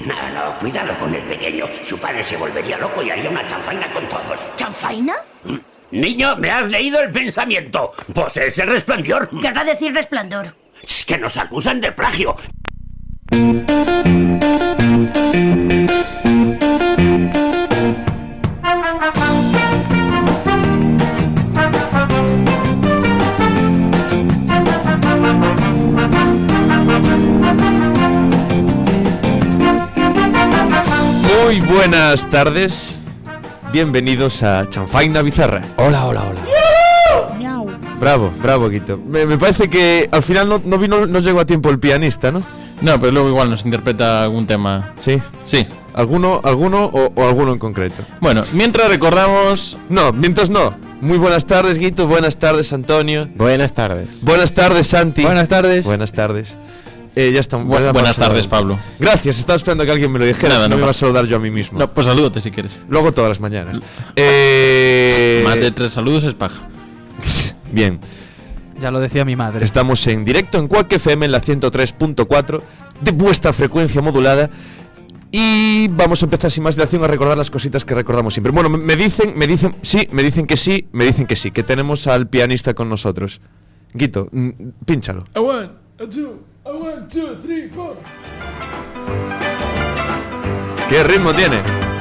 No, cuidado con el pequeño. Su padre se volvería loco y haría una chanfaina con todos. ¿Chanfaina? Niño, me has leído el pensamiento. Posees el Resplandor. Querrá decir Resplandor. Es que nos acusan de plagio. Muy buenas tardes, bienvenidos a Chanfaina Bizarra. Hola. Bravo, Guito. Me parece que al final no llegó a tiempo el pianista, ¿no? No, pero luego igual nos interpreta algún tema. Sí. ¿Alguno o alguno en concreto? Bueno, mientras recordamos... Mientras no. Muy buenas tardes, Guito. Buenas tardes, Antonio. Buenas tardes. Buenas tardes, Santi. Buenas tardes. Buenas tardes. Ya está. Buenas tardes, Pablo. Gracias, estaba esperando que alguien me lo dijera. Nada, si no me iba a pasa. saludar yo a mí mismo. No, pues salúdate si quieres. Lo hago todas las mañanas. Más de 3 saludos es paja. Bien. Ya lo decía mi madre. Estamos en directo en Quack FM en la 103.4 de vuestra frecuencia modulada. Y vamos a empezar sin más dilación a recordar las cositas que recordamos siempre. Bueno, me dicen que tenemos al pianista con nosotros. Guito, pínchalo. A 1, a 2, 3, 4. ¿Qué ritmo tiene?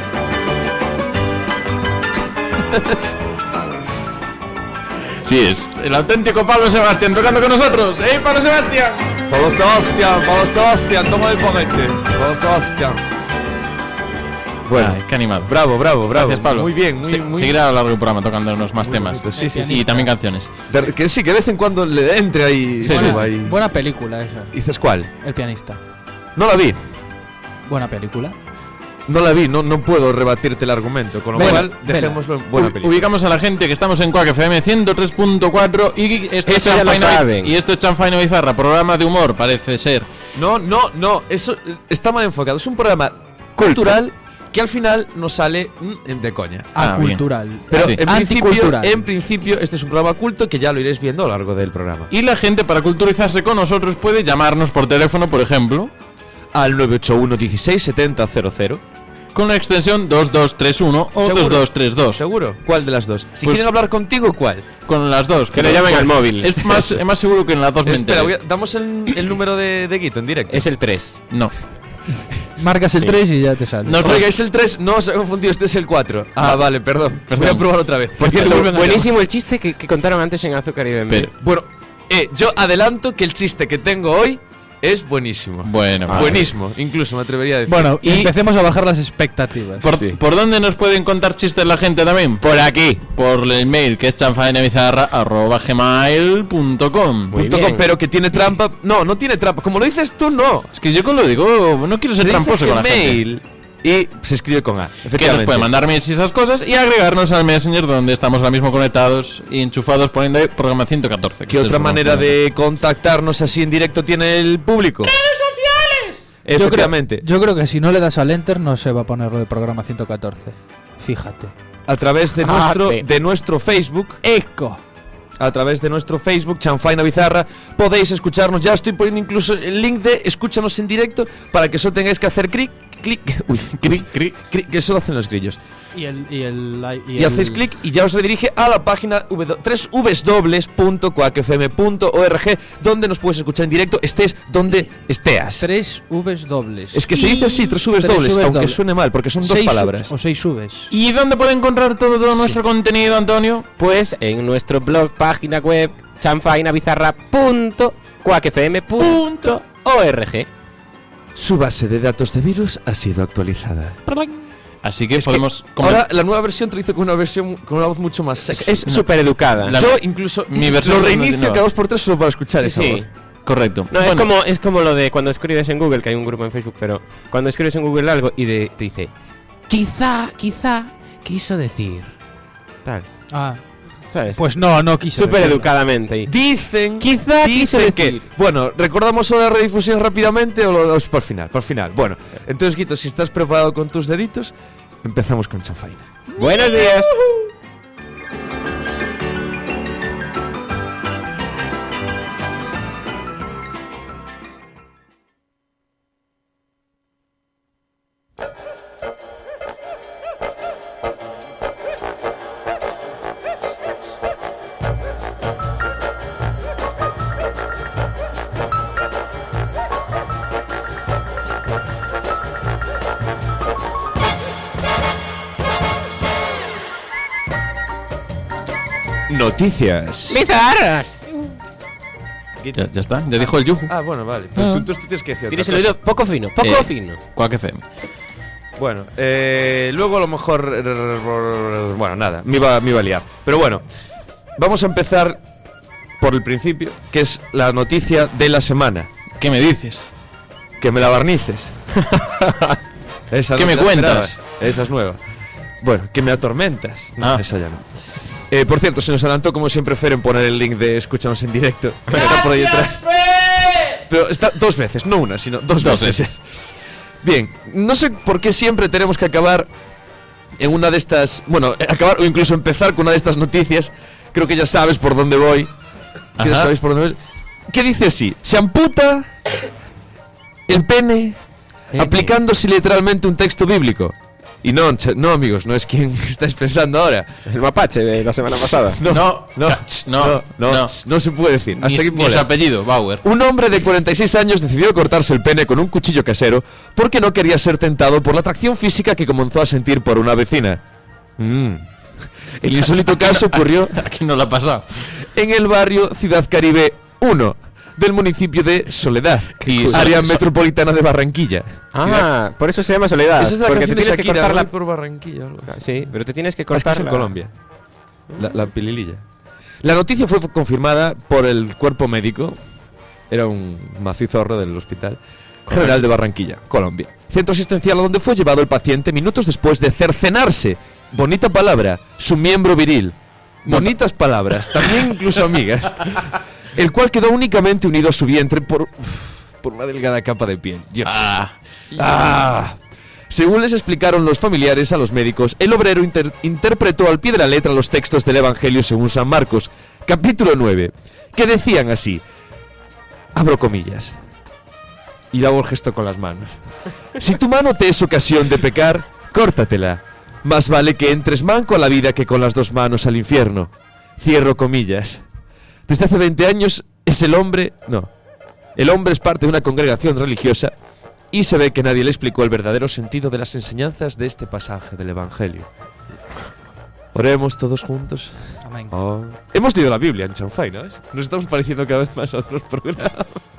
Sí, es el auténtico Pablo Sebastián tocando con nosotros. ¡Ey, Pablo Sebastián! Pablo Sebastián, toma el ponente. Pablo Sebastián. Bueno, Ay, qué animado. bravo. Gracias, Pablo. Muy bien, muy Seguirá a lo largo del programa tocándonos más temas. bonito, sí. Y también canciones. Que sí, que de vez en cuando le entre ahí. Sí, suba sí. ahí. Buena película esa. ¿Dices cuál? El pianista. No la vi. Buena película. No la vi, no puedo rebatirte el argumento, con lo Bueno, cual dejémoslo en buena película. Ubicamos a la gente que estamos en Quack FM 103.4 y esto es Eso ya lo saben. Y esto es Chanfaina Bizarra, programa de humor, parece ser. No, eso está mal enfocado. Es un programa cultural que al final nos sale de coña. Acultural. Pero Sí. en principio este es un programa culto que ya lo iréis viendo a lo largo del programa. Y la gente, para culturizarse con nosotros, puede llamarnos por teléfono, por ejemplo, Al 981 16 70 00. con la extensión 2231 o ¿Seguro? 2232. ¿Seguro? ¿Cuál de las dos? Si Pues- quieren hablar contigo, ¿cuál? Con las dos. Que le llamen al móvil. Es más seguro que en las dos me Espera, entere. damos el número de Guito en directo. Es el 3. No. Marcas el 3 y ya te sale. No, Oiga, es el 3, no os he confundido, este es el 4. Vale, perdón. Voy a probar otra vez. Por cierto, Vuelven a buenísimo el chiste que contaron antes en Azúcar y Bembe. Pero- Bueno, yo adelanto que el chiste que tengo hoy es buenísimo. Bueno, vale. Buenísimo, incluso me atrevería a decir. Bueno, Y- empecemos a bajar las expectativas. ¿Por dónde nos pueden contar chistes la gente también? Por aquí, por el mail que es chanfainabizarra@gmail.com. Muy .com, bien. pero que tiene trampa. No tiene trampa. Como lo dices tú, no. Es que yo con lo digo, no quiero ser Se tramposo dice con la gente. mail y se escribe con A. Que nos Efectivamente. puede mandar mails y esas cosas y agregarnos al Messenger donde estamos ahora mismo conectados y enchufados poniendo ahí programa 114. ¿Qué otra manera de contactarnos así en directo tiene el público? ¡Redes sociales! Efectivamente. Yo creo que si no le das al enter no se va a poner lo de programa 114. Fíjate. A través de nuestro Facebook. Eco. A través de nuestro Facebook, Chanfaina Bizarra, podéis escucharnos. Ya estoy poniendo incluso el link de escúchanos en directo para que solo tengáis que hacer clic, que eso lo hacen los grillos. Y hacéis clic y ya os redirige a la página www.quackfm.org, donde nos puedes escuchar en directo, estés donde estés. 3 Vs dobles. Es que se dice así, 3 Vs dobles, aunque suene mal, porque son dos palabras. O 6 Vs. ¿Y dónde puede encontrar todo nuestro contenido, Antonio? Pues en nuestro blog, página web, chanfainabizarra.quackfm.org. Su base de datos de virus ha sido actualizada. Así que Es que podemos... ahora la nueva versión te lo hizo con una voz mucho más sexy. Es súper educada. La- Yo incluso mi versión lo no reinicio tiene cada voz. 2x3 solo para escuchar Sí, esa sí. voz. Correcto. No, Bueno, es como lo de cuando escribes en Google, que hay un grupo en Facebook, pero cuando escribes en Google algo y te dice, quizá quiso decir tal. ¿Sabes? Pues no quiso. súper decirlo. educadamente. Y Dicen quizá quiso que decir. bueno, recordamos ahora la redifusión rápidamente o lo damos por final. Bueno, entonces Guito, si estás preparado con tus deditos, empezamos con Chanfaina. Buenos días. Noticias. ¡Bizarras! Ya está, ya dijo el Yuju. Ah, bueno, vale. Pero tú tienes que decir otra Tienes el cosa. oído poco fino, poco fino. Quack FM. Bueno, luego a lo mejor... Bueno, nada, me iba a liar. Pero bueno, vamos a empezar por el principio, que es la noticia de la semana. ¿Qué me dices? Que me la barnices. Esa ¿Qué no me te la cuentas? esperabas. Esa es nueva. Bueno, que me atormentas. No, Ah. esa ya no. Por cierto, se nos adelantó como siempre Fer en poner el link de Escúchanos en directo. Está por ahí detrás. Pero está 2 veces, no una, sino dos veces. Bien, no sé por qué siempre tenemos que acabar en una de estas... Bueno, acabar o incluso empezar con una de estas noticias. Creo que ya sabes por dónde voy. Que ya Ajá. sabéis por dónde voy. ¿Qué dice así? Se amputa el pene aplicándose literalmente un texto bíblico. Y no, amigos, no es quien estáis pensando ahora. El mapache de la semana pasada. No se puede decir. Hasta aquí Ni puedo su leer. apellido, Bauer. Un hombre de 46 años decidió cortarse el pene con un cuchillo casero porque no quería ser tentado por la atracción física que comenzó a sentir por una vecina. El insólito caso ocurrió Aquí no lo ha pasado. en el barrio Ciudad Caribe 1 del municipio de Soledad, área metropolitana de Barranquilla. Ah, por eso se llama Soledad. Esa es la porque te canción de tienes que Shakira, cortar ¿no? la... por Barranquilla o algo así. Sí, pero te tienes que Es que es cortar en la... Colombia. La pilililla. La noticia fue confirmada por el cuerpo médico. Era un macizorro del Hospital General de Barranquilla, Colombia. Centro asistencial a donde fue llevado el paciente minutos después de cercenarse. Bonita palabra, su miembro viril. Bonitas palabras, también incluso amigas. El cual quedó únicamente unido a su vientre por una delgada capa de piel. Dios. Según les explicaron los familiares a los médicos, el obrero interpretó al pie de la letra los textos del Evangelio según San Marcos, capítulo 9, que decían así, abro comillas, y le hago el gesto con las manos. Si tu mano te es ocasión de pecar, córtatela. Más vale que entres manco a la vida que con las 2 manos al infierno. Cierro comillas. Desde hace 20 años es el hombre... No. El hombre es parte de una congregación religiosa y se ve que nadie le explicó el verdadero sentido de las enseñanzas de este pasaje del Evangelio. Oremos todos juntos. Amén. Oh. Hemos leído la Biblia en Chanfai, ¿no? Nos estamos pareciendo cada vez más a otros programas.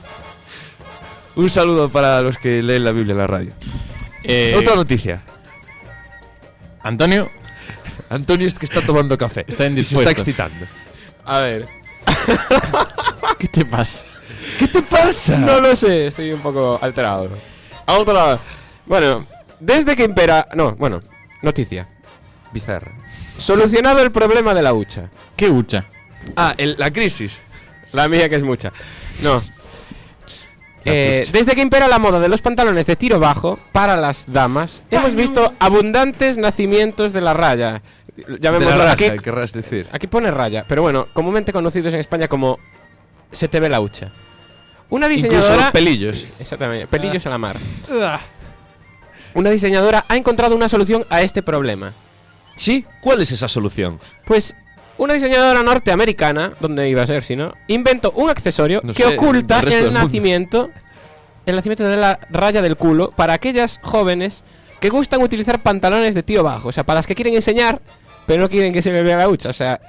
Un saludo para los que leen la Biblia en la radio. Otra noticia. Antonio Antonio es que está tomando café. Está y se indispuesto. está excitando. A ver. ¿Qué te pasa? ¿Qué te pasa? No lo sé, estoy un poco alterado. Alterado. Bueno, desde que impera... No, bueno, noticia. Bizarra. Solucionado el problema de la hucha. ¿Qué hucha? Ah, la crisis. La mía que es mucha. No. La trucha. Desde que impera la moda de los pantalones de tiro bajo para las damas, hemos visto abundantes nacimientos de la raya. De Llamémoslo la aquí. raja, querrás decir. Aquí pone raya, pero bueno, comúnmente conocidos en España como se te ve la hucha. Una Incluso diseñadora... los pelillos. Exactamente, pelillos a la mar. Una diseñadora ha encontrado una solución a este problema. ¿Sí? ¿Cuál es esa solución? Pues una diseñadora norteamericana, ¿dónde iba a ser si no? Inventó un accesorio No que sé, oculta el resto el del mundo. nacimiento de la raya del culo para aquellas jóvenes que gustan utilizar pantalones de tiro bajo. O sea, para las que quieren enseñar, pero no quieren que se les vea la hucha. O sea,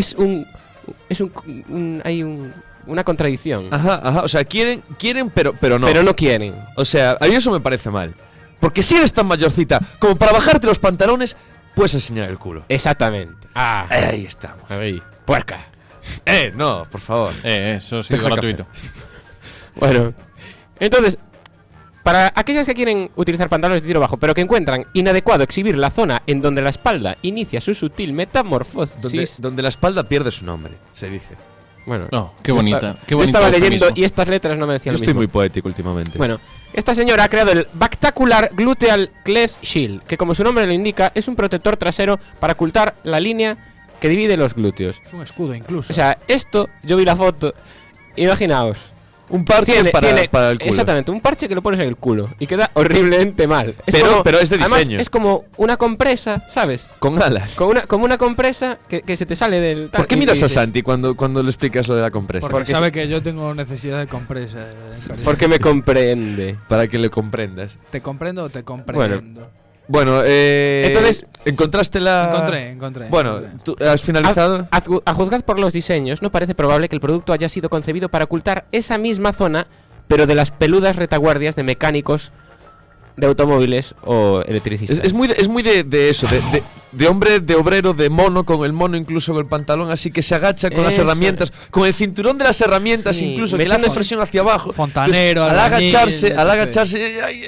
hay una contradicción. Ajá. O sea, quieren, pero no. Pero no quieren. O sea, a mí eso me parece mal. Porque si eres tan mayorcita como para bajarte los pantalones, puedes enseñar el culo. Exactamente. Ah, Ahí estamos. ahí. Puerca. No, por favor. Eso sí, Deja gratuito. Bueno, entonces, para aquellas que quieren utilizar pantalones de tiro bajo, pero que encuentran inadecuado exhibir la zona en donde la espalda inicia su sutil metamorfosis. Donde la espalda pierde su nombre, se dice. Bueno, No, qué bonita. Qué yo bonito estaba leyendo eufemismo. y estas letras no me decían Yo lo estoy mismo. muy poético últimamente. Bueno, esta señora ha creado el Bactacular Gluteal Cleft Shield, que como su nombre lo indica, es un protector trasero para ocultar la línea que divide los glúteos. Es un escudo incluso. O sea, esto, yo vi la foto, imaginaos. un parche para el culo. Exactamente, un parche que lo pones en el culo y queda horriblemente mal. Pero es de además, diseño. es como una compresa, ¿sabes? Con alas. Como una compresa que se te sale del... ¿Por qué y miras a dices, Santi cuando le explicas lo de la compresa? porque sabe que yo tengo necesidad de compresa. Porque me comprende. Para que le comprendas. ¿Te comprendo o te comprendo? Bueno, Entonces, ¿encontraste la...? Encontré. Bueno, ¿tú has finalizado? A juzgar por los diseños, no parece probable que el producto haya sido concebido para ocultar esa misma zona, pero de las peludas retaguardias de mecánicos de automóviles o electricistas. Es muy de eso, de hombre, de obrero, de mono, con el mono incluso con el pantalón, así que se agacha con las Eso. herramientas, con el cinturón de las herramientas Sí, incluso, que le hace presión hacia abajo. Fontanero, Entonces, albañil, al agacharse...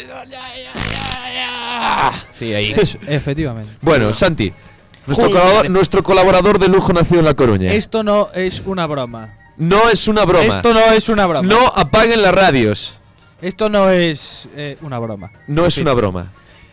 Sí, ahí. Efectivamente. Bueno, Santi, Joder. nuestro colaborador de lujo nacido en La Coruña. Esto no es una broma. No es una broma. Esto no es una broma. No apaguen las radios. Esto no es una broma. No es una broma.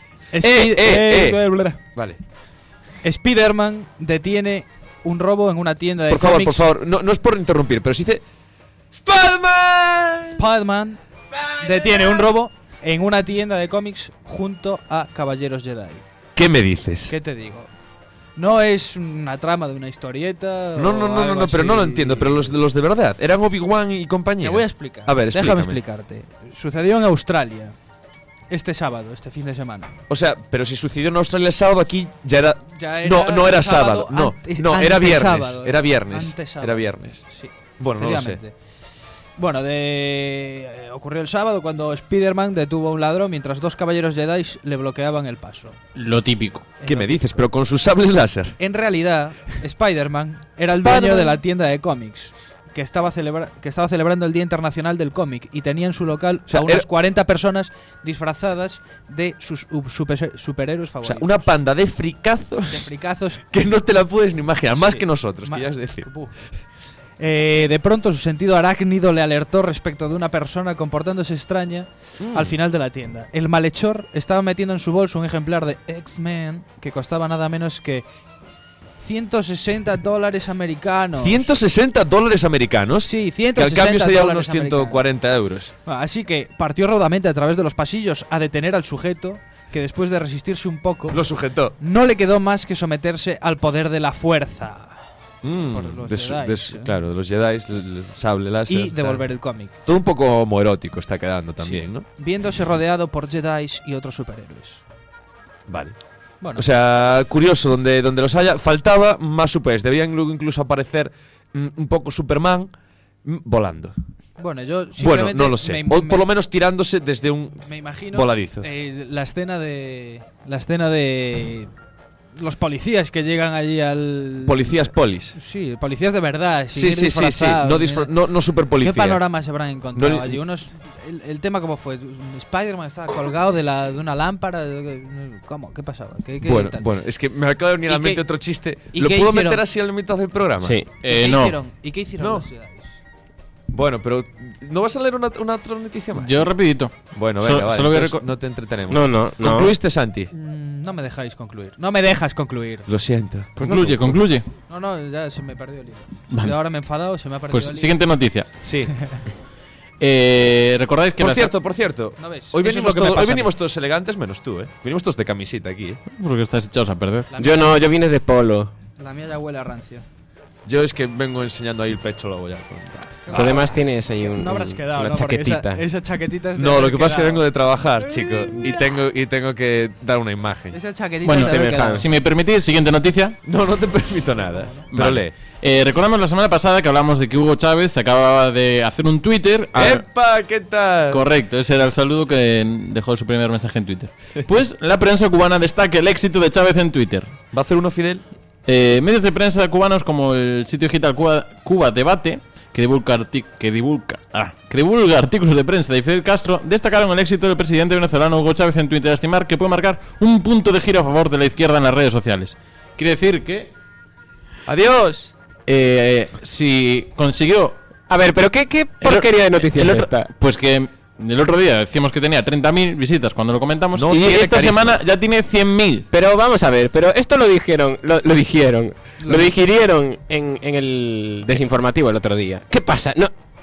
Vale. Spider-Man detiene un robo en una tienda de Por cómics. favor, no es por interrumpir, pero si dice Spider-Man. Spider-Man detiene un robo en una tienda de cómics junto a Caballeros Jedi. ¿Qué me dices? ¿Qué te digo? No es una trama de una historieta. No, o pero algo no lo así. entiendo. Pero los de verdad, ¿eran Obi-Wan y compañía? Te voy a explicar. A ver, déjame explícame. explicarte. Sucedió en Australia este sábado, este fin de semana. O sea, pero si sucedió en Australia el sábado, aquí ya era... Ya no era sábado. ante- No, era viernes. antesábado, Era viernes. antesábado. Era viernes. Sí. Bueno, no lo sé. Efectivamente. Bueno, ocurrió el sábado cuando Spider-Man detuvo a un ladrón mientras dos caballeros Jedi le bloqueaban el paso. Lo típico. ¿Qué me dices? Pero con sus sables láser. En realidad, Spider-Man era el Spider-Man. dueño de la tienda de cómics que estaba celebrando el Día Internacional del Cómic y tenía en su local sea, a unas era- 40 personas disfrazadas de sus superhéroes O favoritos. sea, una panda de de fricazos fricazos. que no te la puedes ni imaginar. Más Sí. que nosotros, Ma- querías decir. Buf. De pronto su sentido arácnido le alertó respecto de una persona comportándose extraña al final de la tienda. El malhechor estaba metiendo en su bolso un ejemplar de X-Men que costaba nada menos que $160 americanos. $160 americanos. Sí, Que al 160 cambio serían dólares unos 140 euros. Así que partió raudamente a través de los pasillos a detener al sujeto que después de resistirse un poco Lo sujetó. no le quedó más que someterse al poder de la fuerza por los Jedis, Claro, de los Jedi, el sable láser. y devolver el cómic. Todo un poco homoerótico está quedando también, Sí. ¿no? Viéndose rodeado por Jedi y otros superhéroes. Vale. Bueno, O sea, curioso, donde los haya, faltaba más superhéroes. Deberían luego incluso aparecer un poco Superman volando. bueno, yo Bueno, simplemente no lo sé. O por lo menos tirándose desde un me imagino voladizo. la escena de los policías que llegan allí al Policías polis. Sí, policías de verdad, sin Sí, ir sí. disfrazados, No super policía. ¿Qué panoramas se habrán encontrado No le- allí? El tema cómo fue, Spider-Man estaba colgado de una lámpara, ¿cómo? ¿Qué pasaba? ¿Qué tal? Bueno, es que me acaba de venir a la ¿Y mente qué- otro chiste. y ¿Lo qué puedo hicieron? meter así a la mitad del programa? Sí. ¿Y qué No. hicieron? ¿Y qué hicieron No. los Jedi? Bueno, pero ¿no vas a leer una otra noticia más? Yo rapidito. Bueno, Solo- venga, vale. solo voy a entonces reco- no te entretenemos. No. ¿Concluiste, Santi? No me dejáis concluir. No me dejas concluir. Lo siento. Concluye. No, ya se me perdió el hilo. Vale. Yo ahora me he enfadado, se me ha perdido Pues el hilo. siguiente noticia. Sí. ¿Recordáis que Por cierto. ¿No ves? Hoy Eso es venimos, lo que me todos, pasa hoy a mí. venimos todos elegantes menos tú, ¿eh? Venimos todos de camisita aquí, ¿eh? Porque estáis echados a perder. Yo no, yo vine de polo. La mía ya huele a rancio. Yo es que vengo enseñando ahí el pecho luego ya. Tú además tienes ahí No habrás quedado, una ¿no? Porque chaquetita. Esa chaquetita es de No, lo haber que pasa es que quedado. vengo de trabajar, chico. Y tengo que dar una imagen. Esa chaquetita Bueno, es de haber semejante. quedado. Si me permitís, siguiente noticia. No te permito nada. Pero Vale. lee. Recordamos la semana pasada que hablamos de que Hugo Chávez acababa de hacer un Twitter. ¡Epa! ¿Qué tal? Correcto, ese era el saludo que dejó su primer mensaje en Twitter. Pues la prensa cubana destaca el éxito de Chávez en Twitter. ¿Va a hacer uno Fidel? Medios de prensa cubanos como el sitio digital Cuba Debate, que divulga artículos de prensa de Fidel Castro, destacaron el éxito del presidente venezolano Hugo Chávez en Twitter, a estimar que puede marcar un punto de giro a favor de la izquierda en las redes sociales. Quiere decir que ¡Adiós! si consiguió... A ver, pero ¿qué porquería de noticias el es otro- esta? Pues que el otro día decíamos que tenía 30.000 visitas cuando lo comentamos, No, y tiene esta carísimo. semana ya tiene 100.000. Pero vamos a ver, pero esto lo digirieron en el desinformativo el otro día. ¿Qué pasa?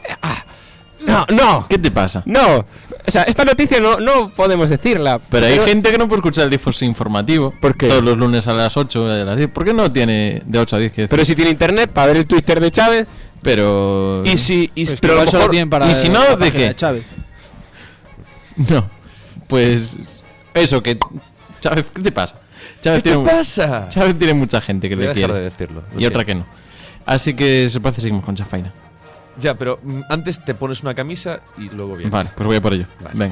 No. ¿Qué te pasa? No. O sea, esta noticia no podemos decirla. Pero hay gente que no puede escuchar el difuso informativo. ¿Por qué? Todos los lunes a las 8 a las 10. ¿Por qué no tiene de 8 a 10? Pero si tiene internet para ver el Twitter de Chávez. Pero... Y si. Pues pero a lo igual solo mejor- tienen para y si no, la ¿de página qué? Chávez. No. Pues... Eso, que Chávez, ¿qué te pasa? ¿Qué te pasa? Chávez tiene mucha gente que Voy a le dejar quiere. de decirlo. Y otra que no. Así que se parece seguimos con Chanfaina. Ya, pero antes te pones una camisa y luego vienes. Vale, pues voy a por ello. Vale. Venga.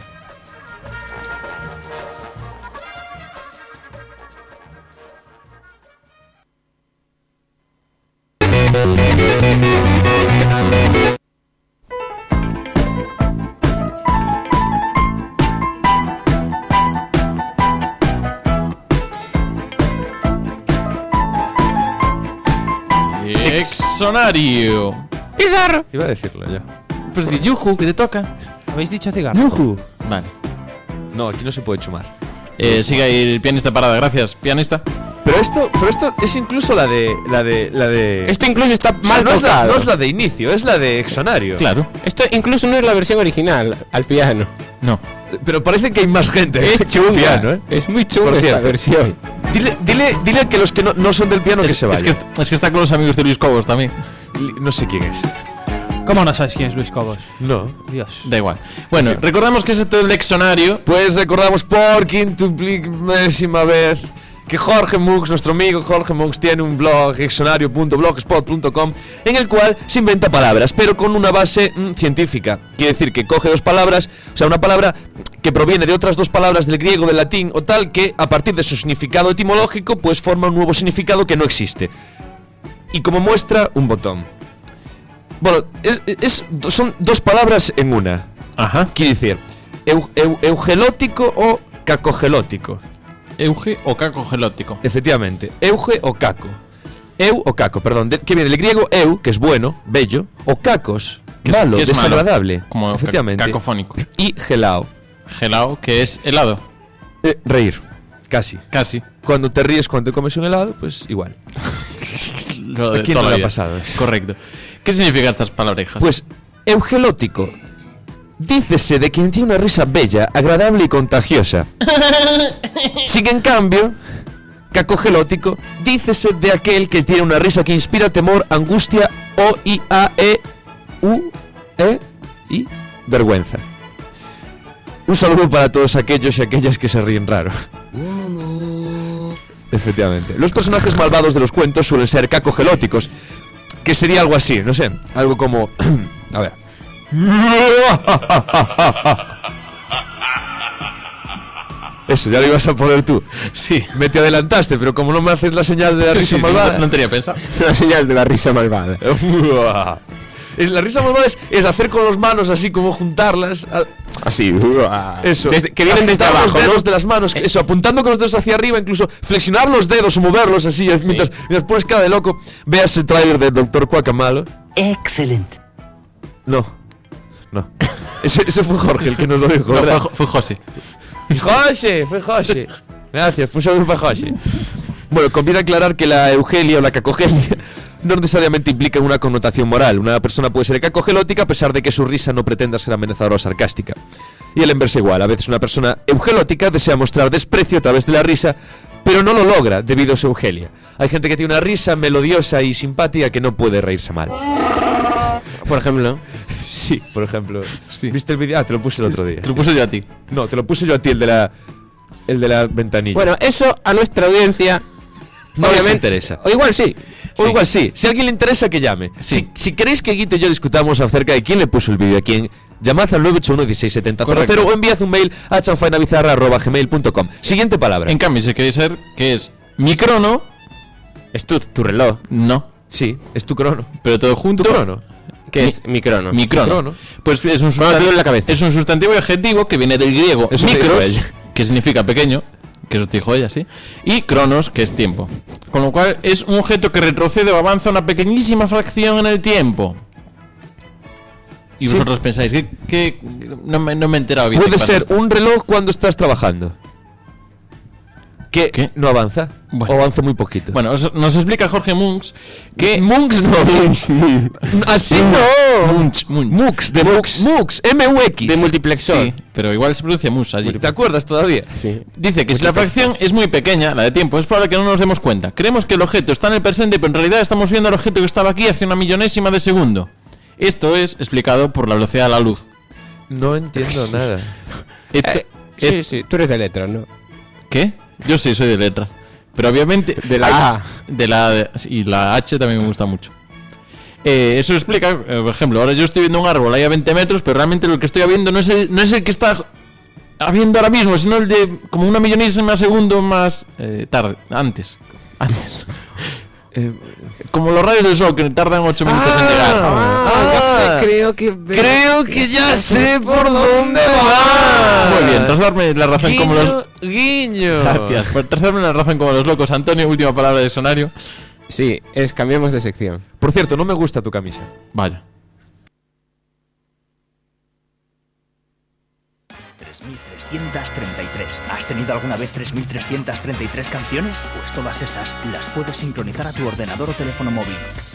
Exonario. Iba a decirlo ya. Pues de Yuju, que te toca. ¿Habéis dicho cigarro? ¡Yuju! Vale. No, aquí no se puede chumar. Sigue ahí el pianista parada, gracias, pianista. Pero esto es incluso la de. Esto incluso está O sea, mal no tocado. es la de inicio, es la de Exonario. Claro. Esto incluso no es la versión original al piano. No. Pero parece que hay más gente. Es chunga. Piano, ¿eh? Es muy chunga Por esta cierto. versión. Dile que los que no son del piano que se vayan. Es que está con los amigos de Luis Cobos también. No sé quién es. ¿Cómo no sabes quién es Luis Cobos? No. Dios. Da igual. Bueno, recordamos que es esto del Exonario. Pues recordamos por quintuplicmésima vez que Jorge Mux, nuestro amigo Jorge Mux, tiene un blog, exonario.blogspot.com, en el cual se inventa palabras, pero con una base científica. Quiere decir que coge dos palabras, o sea, una palabra que proviene de otras dos palabras del griego, del latín o tal, que a partir de su significado etimológico, pues forma un nuevo significado que no existe. Y como muestra, un botón. Bueno, son dos palabras en una. Ajá. Quiere decir, eugelótico o cacogelótico. Euge o caco gelótico. Efectivamente, euge o caco. Eu o caco, perdón, que viene del griego eu, que es bueno, bello, o cacos, Que es- malo, que es desagradable. malo, como efectivamente. cacofónico. Y gelao, Gelao, que es helado. reír, casi. Casi. Cuando te ríes cuando comes un helado, pues igual. Lo de ¿A quién toda no la le ha vida. pasado eso? Correcto. ¿Qué significan estas palabrejas? Pues eugelótico, dícese de quien tiene una risa bella, agradable y contagiosa. Sin en cambio, cacogelótico, dícese de aquel que tiene una risa que inspira temor, angustia o y vergüenza. Un saludo para todos aquellos y aquellas que se ríen raro. Efectivamente. Los personajes malvados de los cuentos suelen ser cacogelóticos, que sería algo así, no sé, algo como... A ver. Eso, ya lo ibas a poner tú. sí. Me te adelantaste, pero como no me haces la señal de la risa Sí, malvada... no tenía pensado. La señal de la risa malvada. La risa malvada es hacer con las manos así como juntarlas. Así. Eso. Que vienen desde Agitar abajo, los dedos ¿no? de las manos. Eso, apuntando con los dedos hacia arriba, incluso flexionar los dedos o moverlos así. Mientras pones cara de loco. Veas el tráiler de Dr. Cuacamalo. Excellent. No. Ese fue Jorge el que nos lo dijo. No, ¿verdad? fue José. Fue José. Gracias, un saludo para José. Bueno, conviene aclarar que la eugelia o la cacogelia no necesariamente implican una connotación moral. Una persona puede ser cacogelótica a pesar de que su risa no pretenda ser amenazadora o sarcástica. Y el inverso igual. A veces una persona eugelótica desea mostrar desprecio a través de la risa, pero no lo logra debido a su eugelia. Hay gente que tiene una risa melodiosa y simpática que no puede reírse mal. Por ejemplo. Sí, por ejemplo. Sí. ¿Viste el vídeo? Ah, te lo puse el otro día. Te lo puse yo a ti. No, te lo puse yo a ti, el de la ventanilla. Bueno, eso a nuestra audiencia no les interesa. O igual sí. O igual sí. Si a alguien le interesa, que llame. Sí. Si queréis que Guito y yo discutamos acerca de quién le puso el vídeo a quién, llamad al 981-167000 Correcto. o enviad un mail a chanfainabizarra@gmail.com. Siguiente palabra. En cambio, si queréis saber qué es microno, Es tu reloj. no. Sí, es tu crono. Pero todo junto. Tu crono. ¿Qué es? Microno. Microno. Microno. Pues es un, Bueno, tengo en la cabeza. es un sustantivo y adjetivo que viene del griego Eso te dijo micros, ella. que significa pequeño, que eso te dijo ella, sí, y cronos, que es tiempo. Con lo cual es un objeto que retrocede o avanza una pequeñísima fracción en el tiempo. Y Sí. vosotros pensáis que no me he enterado bien. de Puede qué ser pasa esto. un reloj cuando estás trabajando. Que ¿Qué? no avanza. Bueno. O avanza muy poquito. Bueno, nos explica Jorge Munks que Munks no. Así no. Munch. Mux, de Mux. Mux, M-U-X. De multiplexor. Sí, pero igual se pronuncia Mus allí. ¿Te acuerdas todavía? Sí. Dice que si la fracción es muy pequeña, la de tiempo, es probable que no nos demos cuenta. Creemos que el objeto está en el presente, pero en realidad estamos viendo el objeto que estaba aquí hace una millonésima de segundo. Esto es explicado por la velocidad de la luz. No entiendo nada. Esto- Sí, sí. Tú eres de letras, ¿no? ¿Qué? Yo sí, soy de letra. Pero obviamente... De la A. Y la H también me gusta mucho. Eso explica, por ejemplo, ahora yo estoy viendo un árbol ahí a 20 metros, pero realmente lo que estoy viendo no es el que está habiendo ahora mismo, sino el de como una millonésima segundo más tarde, antes. Como los rayos del sol que tardan 8 minutos en llegar. Creo que ya sé por dónde va. Muy bien, tras darme la razón Guiño, como los... Guiño. Gracias, tras darme la razón como los locos. Antonio, última palabra de sonario. Sí, cambiamos de sección. Por cierto, no me gusta tu camisa. Vaya. 3.333. ¿Has tenido alguna vez 3.333 canciones? Pues todas esas las puedes sincronizar a tu ordenador o teléfono móvil.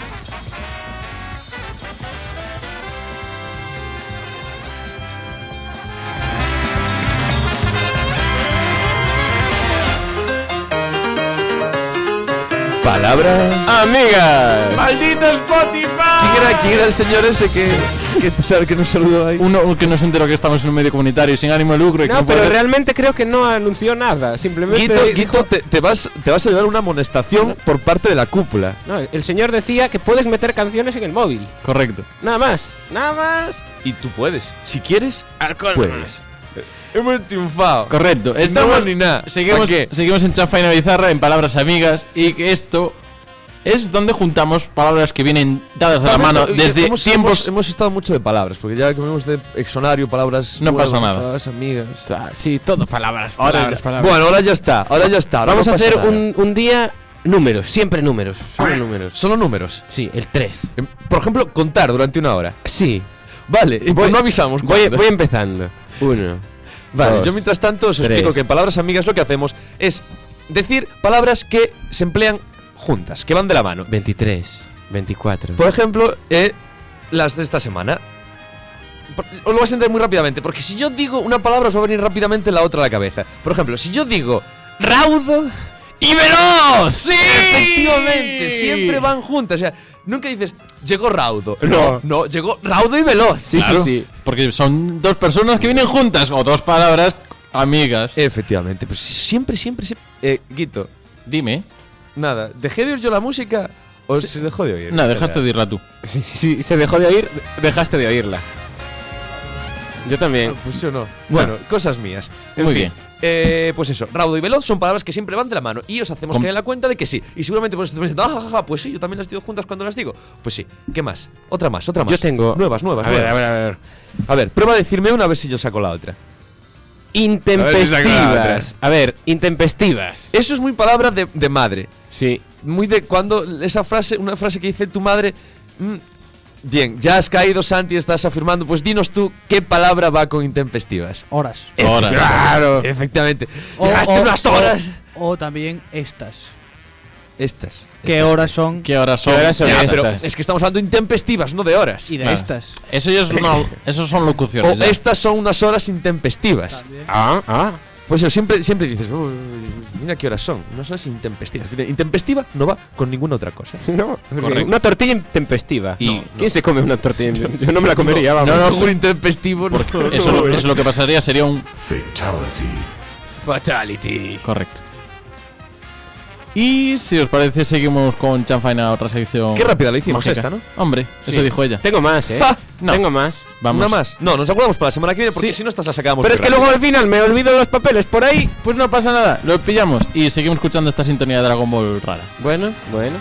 Palabras. ¡Amigas! ¡Maldito Spotify! ¿Quién era el señor ese que sabe que nos saludó ahí? Uno que no se enteró que estamos en un medio comunitario sin ánimo de lucro. Y que No, pero puede... realmente creo que no anunció nada. Simplemente Guito, te vas a llevar una amonestación por parte de la cúpula. No, el señor decía que puedes meter canciones en el móvil. Correcto. Nada más. Y tú puedes. Si quieres, puedes. Hemos triunfado. Correcto. No ni nada. Seguimos en Chanfaina Bizarra, en Palabras Amigas, y que esto es donde juntamos palabras que vienen dadas a la mano desde tiempos... Hemos estado mucho de palabras, porque ya comemos de exonario, palabras... No pasa nada. Palabras amigas. Sí, todo palabras. Palabras. Bueno, ahora ya está. Vamos a hacer un día números, siempre números. Solo números. ¿Solo números? Sí, el 3. Por ejemplo, contar durante una hora. Sí. Vale, pues no avisamos. Voy empezando. 1. Vale, 2, yo mientras tanto os 3. explico que en Palabras Amigas lo que hacemos es decir palabras que se emplean juntas, que van de la mano. 23, 24. Por ejemplo, las de esta semana. Os lo vais a entender muy rápidamente, porque si yo digo una palabra os va a venir rápidamente la otra a la cabeza. Por ejemplo, si yo digo raudo y veloz, ¡Sí! Efectivamente, siempre van juntas. O sea, nunca dices llegó raudo. No, llegó raudo y veloz. Sí, Claro. sí. Porque son dos personas que vienen juntas, o dos palabras amigas. Efectivamente, pues siempre. Guito, Dime. nada, ¿dejé de oír yo la música o se dejó de oír? No, dejaste de oírla tú. Sí, se dejó de oír, dejaste de oírla. Yo también. Pues yo no. Bueno, cosas mías. En Muy fin. bien. Pues eso, raudo y veloz son palabras que siempre van de la mano y os hacemos caer en la cuenta de que sí. Y seguramente pues estáis diciendo, pues sí, yo también las digo juntas cuando las digo. Pues sí, ¿qué más? Otra más. Yo tengo nuevas. A ver. A ver, prueba a decirme una, a ver si yo saco la otra. Intempestivas. A ver, intempestivas. Eso es muy palabra de madre. Sí. Muy de cuando una frase que dice tu madre. Bien, ya has caído, Santi, estás afirmando. Pues dinos tú qué palabra va con intempestivas. Horas. Horas. Claro, efectivamente. Llegaste unas horas. O también estas. Estas. ¿Qué horas son? ¿Qué horas son? ¿Qué horas son Ya, estas? pero es que estamos hablando de intempestivas, no de horas. Y de Nada. estas. Eso ya es esos son O locuciones. ya. estas son unas horas intempestivas. Ah. Pues eso, siempre dices, "Uy, mira qué horas son, unas horas intempestivas". Intempestiva no va con ninguna otra cosa. No, Correcto. una tortilla intempestiva. Y- ¿Quién se come una tortilla? Yo no me la comería, vamos. No, un intempestivo. Porque Eso lo que pasaría sería un... Fatality. Correcto. Y si os parece, seguimos con Chanfaina, otra sección. Qué rápida la hicimos mágica. esta, ¿no? Hombre, eso dijo ella. Tengo más, Ah, no. Tengo más. Vamos. Una más. No, nos acordamos para la semana que viene porque Sí. si no estas las sacamos. Pero es que luego al final me olvido los papeles por ahí. Pues no pasa nada, lo pillamos y seguimos escuchando esta sintonía de Dragon Ball rara. Bueno.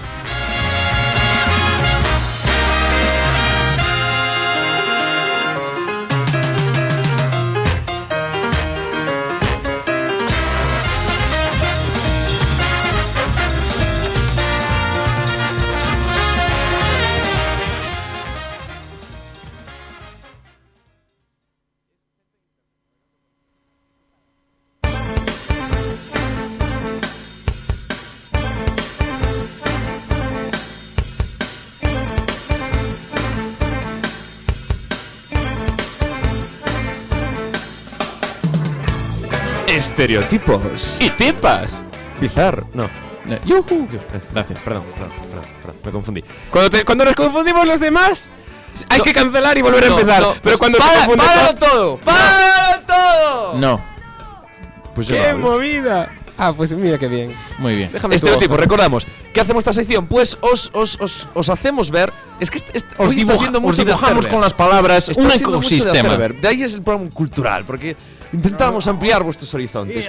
Estereotipos. Y tipas. Bizarro. No. ¡Yuhu! Gracias. Perdón. Me confundí. Cuando nos confundimos los demás, hay No. que cancelar y volver a empezar. No, Pero pues cuando se confunde ¡Páralo todo! ¡Páralo todo! No. Pues yo ¡Qué no hablo. movida! Ah, pues mira qué bien. Muy bien. Déjame tu Estereotipo, hoja. recordamos. ¿Qué hacemos esta sección? Pues os hacemos ver. Es que Os, hoy está siendo mucho de dibujamos hacer ver. con las palabras Está un siendo mucho de ecosistema. hacer ver. De ahí es el programa cultural, porque intentamos ampliar vuestros horizontes.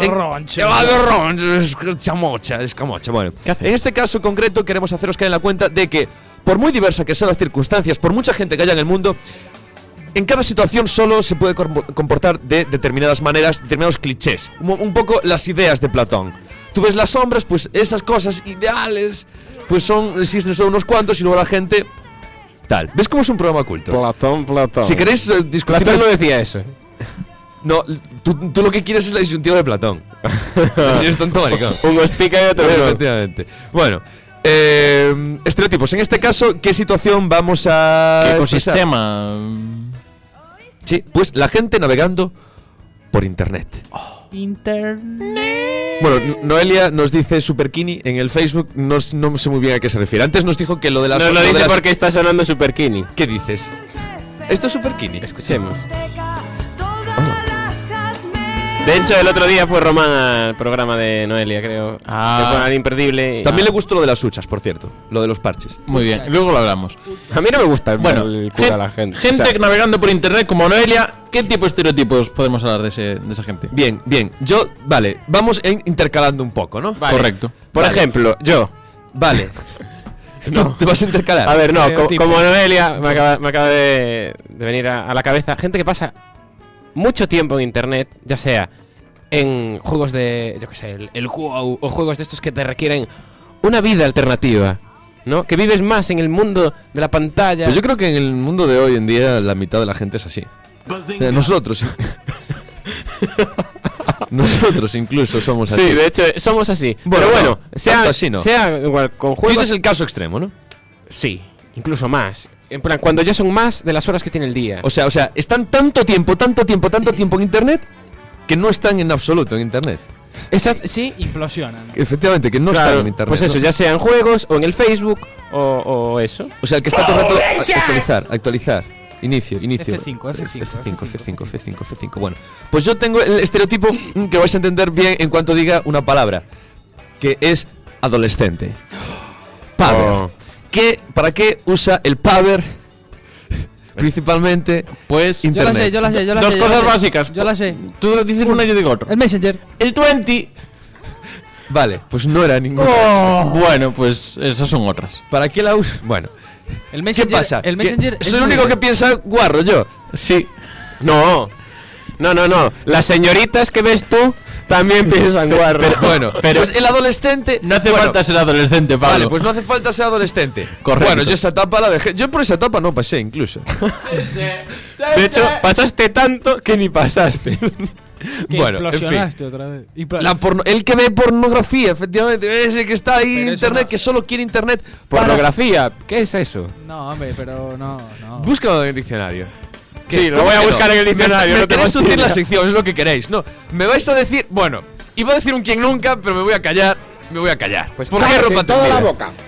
Es chamocha, es camocha. Bueno, ¿Qué hacéis? en este caso concreto queremos haceros caer en la cuenta de que, por muy diversa que sean las circunstancias, por mucha gente que haya en el mundo, en cada situación solo se puede comportar de determinadas maneras, determinados clichés. Un poco las ideas de Platón. Tú ves las sombras, pues esas cosas ideales, pues existen solo unos cuantos y luego la gente... Tal. ¿Ves cómo es un programa culto? Platón. Si queréis discutir... Platón no decía eso. No, tú lo que quieres es la disyuntiva de Platón. Si eres tonto, maricón. Uno explica y otro no. Efectivamente. Bueno, estereotipos. En este caso, ¿qué situación vamos a... ¿Qué ecosistema? Sí, pues la gente navegando por internet. Internet. Bueno, Noelia nos dice Superkini en el Facebook. No sé muy bien a qué se refiere. Antes nos dijo que lo de las... No lo dice porque está sonando Superkini. ¿Qué dices? ¿Esto es Superkini? Escuchemos. De hecho, el otro día fue Román al programa de Noelia, creo. Ah. Que fue al imperdible. También le gustó lo de las huchas, por cierto. Lo de los parches. Muy bien, luego lo hablamos. A mí no me gusta Bueno, el culo a la gente. Gente O sea, navegando por internet como Noelia, ¿qué tipo de estereotipos podemos hablar de esa gente? Bien. Vale, vamos intercalando un poco, ¿no? vale. Correcto. Por Vale. ejemplo, yo. Vale. No. ¿Te vas a intercalar? A ver, no, Estereotipo. como Noelia me acaba de venir a la cabeza. Gente que pasa mucho tiempo en internet, ya sea en juegos de, yo qué sé, el WoW o juegos de estos que te requieren una vida alternativa, ¿no? Que vives más en el mundo de la pantalla. Pues yo creo que en el mundo de hoy en día la mitad de la gente es así. Nosotros. Nosotros incluso somos así. Sí, de hecho, somos así. Bueno, Pero bueno, no, sea, tanto así no. sea igual con Tú juegos. dices el caso extremo, ¿no? Sí, incluso más. En plan, cuando ya son más de las horas que tiene el día. O sea, están tanto tiempo en internet que no están en absoluto en internet. Sí, Implosionan. Efectivamente, que no claro, están en internet. pues eso, ¿no? ya sea en juegos o en el Facebook o eso. O sea, el que está todo el rato actualizar. Inicio. F5. Bueno, pues yo tengo el estereotipo que vais a entender bien en cuanto diga una palabra, que es adolescente. Paver. Oh. ¿Para qué usa el paver? Principalmente, Pues Yo la sé. dos cosas básicas. Yo la sé. Tú dices una y yo digo otra. El Messenger. El 20. vale, pues no era ninguna. Bueno, pues esas son otras. ¿Para qué la usa? Bueno, El ¿qué Messenger. pasa? El Messenger. Que soy el único que piensa guarro yo. Sí. No. Las señoritas que ves tú también piensan guarro. Bueno, pues el adolescente. No hace bueno, falta ser adolescente, Pablo. Vale, pues no hace falta ser adolescente. Correcto. Bueno, yo esa etapa la dejé. Yo por esa etapa no pasé, incluso. De hecho, pasaste tanto que ni pasaste. Que bueno, en fin. implosionaste otra vez. El que ve pornografía, efectivamente. Ese que está ahí en Pero eso internet, no. que solo quiere internet. para- Pornografía, ¿qué es eso? No, hombre, pero no. Búscalo en el diccionario. Sí, lo ¿Cómo voy a que buscar en el diccionario. Me no te queréis hundir la fastidies. sección, es lo que queréis. No, me vais a decir. Bueno, iba a decir un quien nunca, pero me voy a callar. Pues ¿por qué ropa te mira?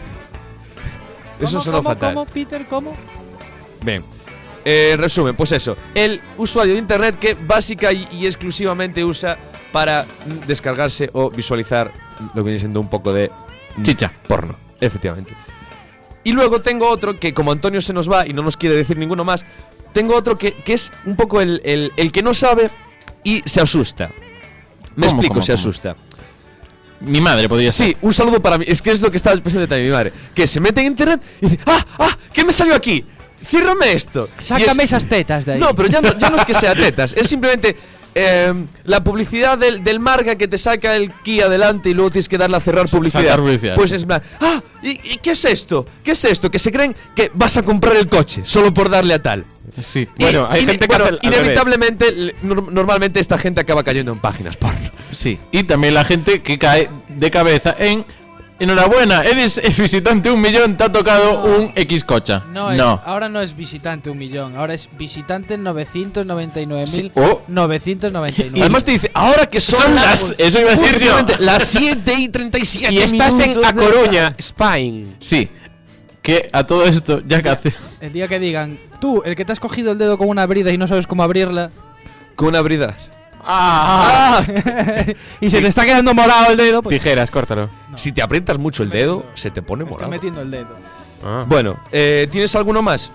Eso sonó fatal. ¿Cómo, Peter? ¿Cómo? Bien. Resumen, pues eso. El usuario de internet que básica y exclusivamente usa para descargarse o visualizar lo que viene siendo un poco de Chicha. porno. Efectivamente. Y luego tengo otro que, como Antonio se nos va y no nos quiere decir ninguno más, tengo otro que es un poco el que no sabe y se asusta. Me ¿Cómo, explico, cómo, se cómo? asusta. Mi madre podría ser. Sí, un saludo para mí. Es que es lo que estaba pensando también mi madre. Que se mete en internet y dice, ¿qué me salió aquí? Ciérrame esto. Sácame Y es- esas tetas de ahí. No, pero ya no es que sea tetas. Es simplemente la publicidad del marca que te saca el key adelante y luego tienes que darle a cerrar publicidad. Sacar publicidad. Pues es en plan, ¿y qué es esto? ¿Qué es esto? Que se creen que vas a comprar el coche solo por darle a tal. Sí. Bueno, hay gente que hace al inevitablemente, normalmente esta gente acaba cayendo en páginas porno. Sí. Y también la gente que cae de cabeza en. Enhorabuena, eres el visitante 1.000.000, te ha tocado un X cocha. No, ahora no es visitante 1.000.000, ahora es visitante 999.999. Sí, oh. Además te dice, ahora que son las... Eso iba a decir yo. Efectivamente, las 7:37 Y estás en minutos A de- Coruña, Spain. Sí. Que a todo esto, ya que hace. El día que digan, tú, el que te has cogido el dedo con una brida y no sabes cómo abrirla. Con una brida. Y se te está quedando morado el dedo, pues Tijeras, córtalo. Si te aprietas mucho el dedo, se te pone me estoy morado. metiendo el dedo. Bueno, ¿tienes alguno más?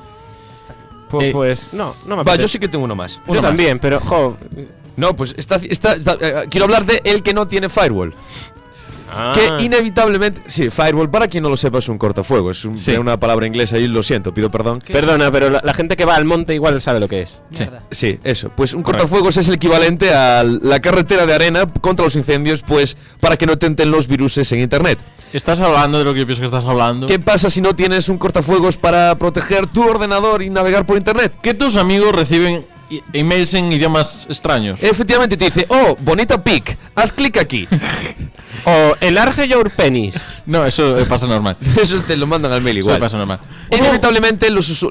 Pues no me Va, apetece. yo sí que tengo uno más. Yo Uno más. también, pero No, pues quiero hablar de el que no tiene firewall. Que inevitablemente... Sí, firewall, para quien no lo sepa, es un cortafuegos. Es una palabra inglesa y lo siento, pido perdón. Perdona, pero la gente que va al monte igual sabe lo que es. Mierda. Sí, eso. Pues un cortafuegos es el equivalente a la carretera de arena contra los incendios, pues para que no tenten los viruses en internet. Estás hablando de lo que yo pienso que estás hablando. ¿Qué pasa si no tienes un cortafuegos para proteger tu ordenador y navegar por internet? Que tus amigos reciben emails en idiomas extraños. Efectivamente te dice, oh, bonita pic, haz clic aquí. O enlarge your penis. No, eso pasa normal. Eso te lo mandan al mail Eso igual. pasa normal. Inevitablemente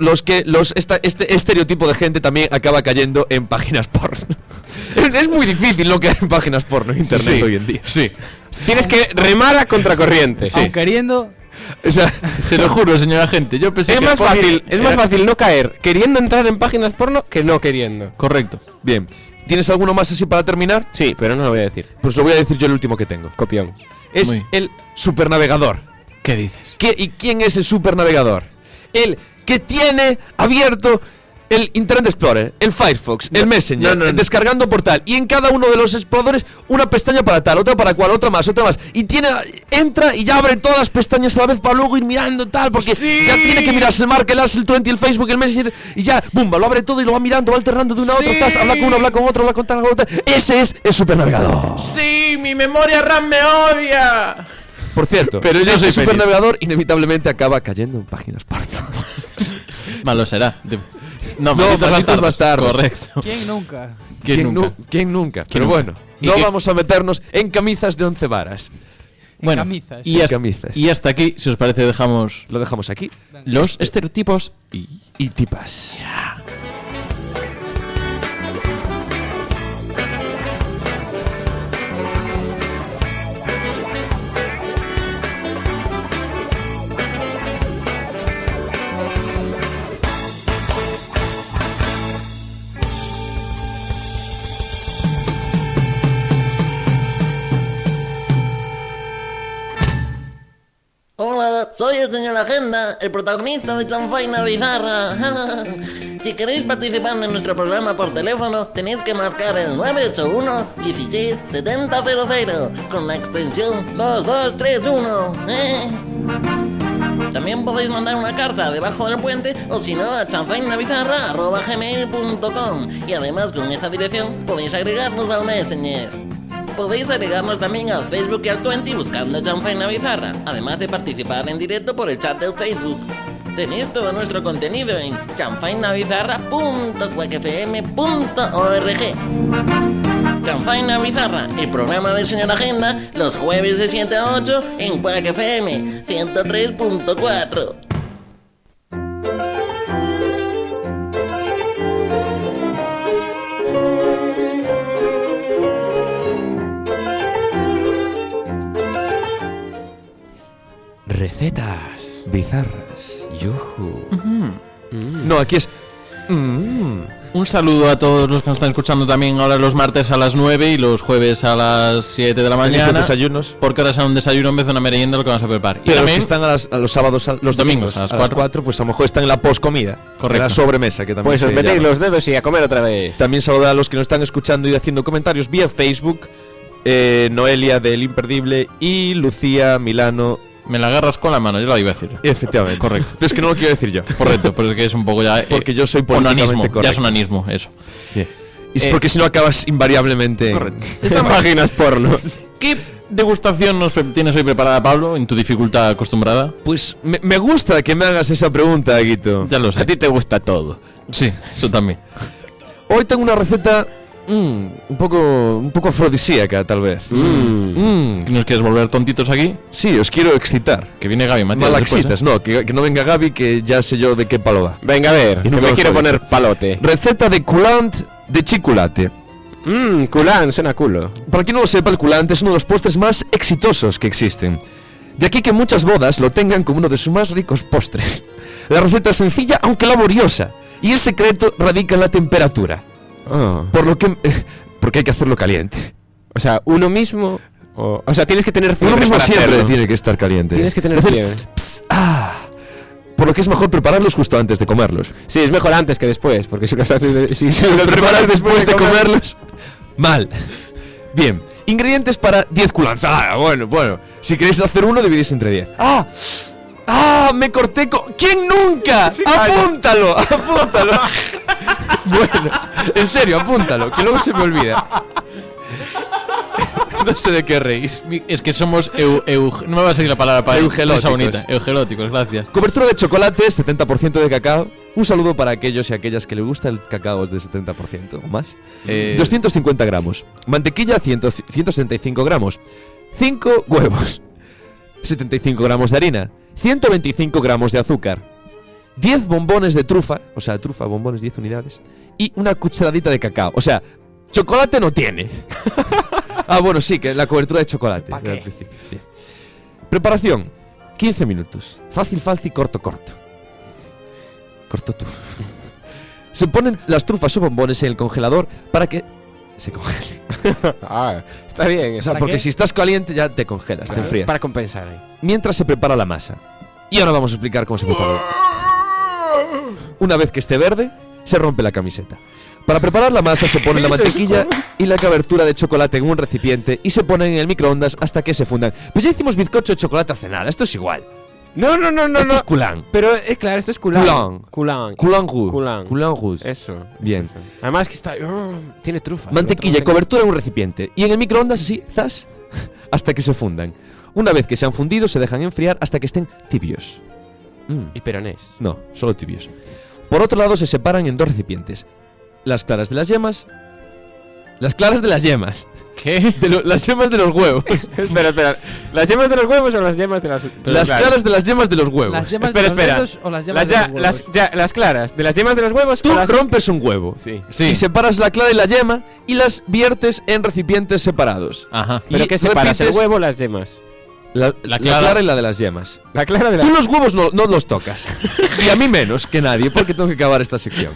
este estereotipo de gente también acaba cayendo en páginas porno. Es muy difícil no caer en páginas porno en internet Sí, hoy en día. Sí. Tienes que remar a contracorriente. Aun queriendo, O sea, Se lo juro, señora gente. Yo pensé Es que más por- fácil, es más fácil no caer queriendo entrar en páginas porno que no queriendo. Correcto. bien. ¿Tienes alguno más así para terminar? Sí, pero no lo voy a decir. Pues lo voy a decir yo el último que tengo. Copión. Es Muy. el supernavegador. ¿Qué dices? ¿Y quién es el supernavegador? El que tiene abierto el Internet Explorer, el Firefox, el Messenger, no. descargando por tal. Y en cada uno de los exploradores una pestaña para tal, otra para cual, otra más. Y entra y ya abre todas las pestañas a la vez para luego ir mirando tal. Porque ya tiene que mirarse el Mark, el As, el 20, el Facebook, el Messenger. Y ya, bumba, lo abre todo y lo va mirando, va alternando de una a otra. Habla con uno, habla con otro, habla con tal, habla con tal. Ese es el supernavegador. Sí, mi memoria RAM me odia. Por cierto, Pero yo este soy feliz. supernavegador inevitablemente acaba cayendo en páginas porno. Malo será. No, malditos bastardos. Correcto. ¿quién nunca? ¿Quién nunca? ¿Quién nunca? Pero nunca? bueno, ¿Y no qué? vamos a meternos en camisas de 11 varas. Bueno, camisas. y hasta, Camisas. y hasta aquí, si os parece, dejamos Lo dejamos aquí. los estereotipos Y tipas. Hola, soy el señor Agenda, el protagonista de Chanfaina Bizarra. Si queréis participar en nuestro programa por teléfono, tenéis que marcar el 981 16 7000 con la extensión 2231. También podéis mandar una carta debajo del puente o si no a chanfainabizarra@gmail.com. Y además con esa dirección podéis agregarnos al Messenger. Podéis agregarnos también al Facebook y al 20 buscando Chanfaina Bizarra, además de participar en directo por el chat del Facebook. Tenéis todo nuestro contenido en chanfainabizarra.quackfm.org. Chanfaina Bizarra, el programa del señor Agenda, los jueves de 7 a 8 en Quack FM 103.4. Recetas. Bizarras. Yuju. No, aquí es... un saludo a todos los que nos están escuchando también ahora los martes a las 9 y los jueves a las 7 de la mañana. Felices desayunos. Porque ahora será un desayuno en vez de una merienda lo que vamos a preparar. Pero los también que están a los sábados, los domingos, a las a 4. 4, pues a lo mejor están en la poscomida. Correcto. En la sobremesa, que también Pues os se metéis llama. los dedos y a comer otra vez. También saludar a los que nos están escuchando y haciendo comentarios vía Facebook. Noelia del Imperdible y Lucía Milano. me la agarras con la mano, yo lo iba a decir. Efectivamente. Correcto. Pero es que no lo quiero decir yo. Correcto, pero es que es un poco ya... Porque yo soy políticamente onanismo, ya correcto. es onanismo, eso. Y es porque si no acabas invariablemente... Están páginas porno. ¿Qué degustación tienes hoy preparada, Pablo, en tu dificultad acostumbrada? Pues me gusta que me hagas esa pregunta, Guito. Ya lo sé. A ti te gusta todo. Sí, eso también. Hoy tengo una receta un poco afrodisíaca, tal vez. ¿Nos quieres volver tontitos aquí? Sí, os quiero excitar. Que viene Gaby, Matías. Malaxitas, no, que no venga Gaby, que ya sé yo de qué palo va. Venga, a ver, Y que nunca me os quiero lo he poner dicho. palote. Receta de coulant de chocolate. Culán, suena culo. Para quien no lo sepa, el coulant es uno de los postres más exitosos que existen. De aquí que muchas bodas lo tengan como uno de sus más ricos postres. La receta es sencilla, aunque laboriosa, y el secreto radica en la temperatura. Por lo que Porque hay que hacerlo caliente. O sea, uno mismo. O sea, tienes que tener fiebre. Uno mismo para siempre hacerlo. tiene que estar caliente. Tienes que tener Es decir, fiebre. Por lo que es mejor prepararlos justo antes de comerlos. Sí, es mejor antes que después. Porque si los haces. Si Si los preparas después de comerlos, mal. Bien, ingredientes para 10 culants. Bueno. Si queréis hacer uno, dividís entre 10. Me corté con... ¿Quién nunca? Apúntalo. Bueno, en serio, apúntalo, que luego se me olvida. No sé de qué reís. Es que somos no me va a salir la palabra para Eugelóticos. esa bonita. Eugelóticos, gracias. Cobertura de chocolate, 70% de cacao. Un saludo para aquellos y aquellas que les gusta el cacao de 70% o más. 250 gramos. Mantequilla, 165 gramos. 5 huevos. 75 gramos de harina. 125 gramos de azúcar. 10 bombones de trufa. O sea, trufa, bombones, 10 unidades. Y una cucharadita de cacao. O sea, chocolate no tiene. Bueno, sí, que la cobertura de chocolate. ¿Pa qué? Al principio, sí. Preparación. 15 minutos. Fácil, corto. Corto tú. Se ponen las trufas o bombones en el congelador para que se congelen. Está bien. O sea, porque si estás caliente ya te congelas, te es enfrías. para compensar ahí. Mientras se prepara la masa. Y ahora vamos a explicar cómo se prepara. Una vez que esté verde, se rompe la camiseta. Para preparar la masa se pone la mantequilla y la cobertura de chocolate en un recipiente y se ponen en el microondas hasta que se fundan. Pues ya hicimos bizcocho de chocolate hace nada, esto es igual. No. Esto es coulant. Pero claro, esto es coulant. Coulant. Coulant. Coulant rouge. Eso. Bien. Eso. Además que está. Tiene trufa. Mantequilla y cobertura en un recipiente. Y en el microondas así, zas, hasta que se fundan. Una vez que se han fundido, se dejan enfriar hasta que estén tibios. Y peronés. No, solo tibios. Por otro lado, se separan en dos recipientes. Las claras de las yemas. Las claras de las yemas. ¿Qué? Las yemas de los huevos. Espera. ¿Las yemas de los huevos o las yemas de las.? Las claras de las yemas de los huevos. ¿Las yemas Espera, de los espera. dedos o las yemas de los huevos? Las claras. ¿De las yemas de los huevos? Tú o las... rompes un huevo. Sí. Y separas la clara y la yema y las viertes en recipientes separados. Ajá. ¿Pero Y qué separas? ¿El repites huevo o las yemas? La clara. clara y la de las yemas. La clara de Tú los huevos no los tocas. Y a mí menos que nadie, porque tengo que acabar esta sección.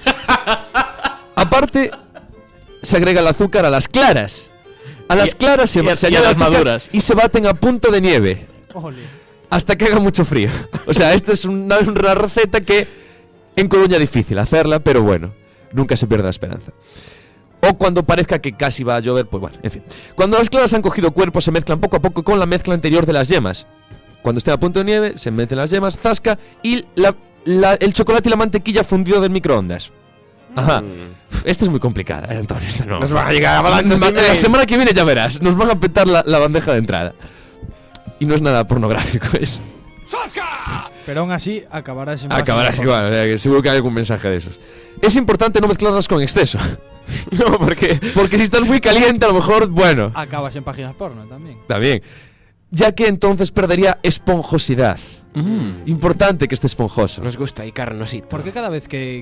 Aparte, se agrega el azúcar a las claras. A las claras se y a añade las azúcar maduras. y se baten a punto de nieve. Ole. Hasta que haga mucho frío. O sea, esta es una receta que en Coruña es difícil hacerla, pero bueno, nunca se pierde la esperanza. O cuando parezca que casi va a llover, pues bueno, en fin. Cuando las claras han cogido cuerpo, se mezclan poco a poco con la mezcla anterior de las yemas. Cuando estén a punto de nieve, se meten las yemas, zasca, y el chocolate y la mantequilla fundido del microondas. Ajá. Esta es muy complicada, Antonio. Esta no. Nos van a llegar avalanchas de La email. semana que viene ya verás. Nos van a petar la bandeja de entrada. Y no es nada pornográfico eso. Pero aún así acabarás en Acabarás páginas igual, o sea, que seguro que hay algún mensaje de esos. Es importante no mezclarlas con exceso. No, porque si estás muy caliente, a lo mejor, bueno, Acabas en páginas porno también. también. Ya que entonces perdería esponjosidad. Importante que esté esponjoso. Nos gusta y carnosito. ¿Por qué cada vez que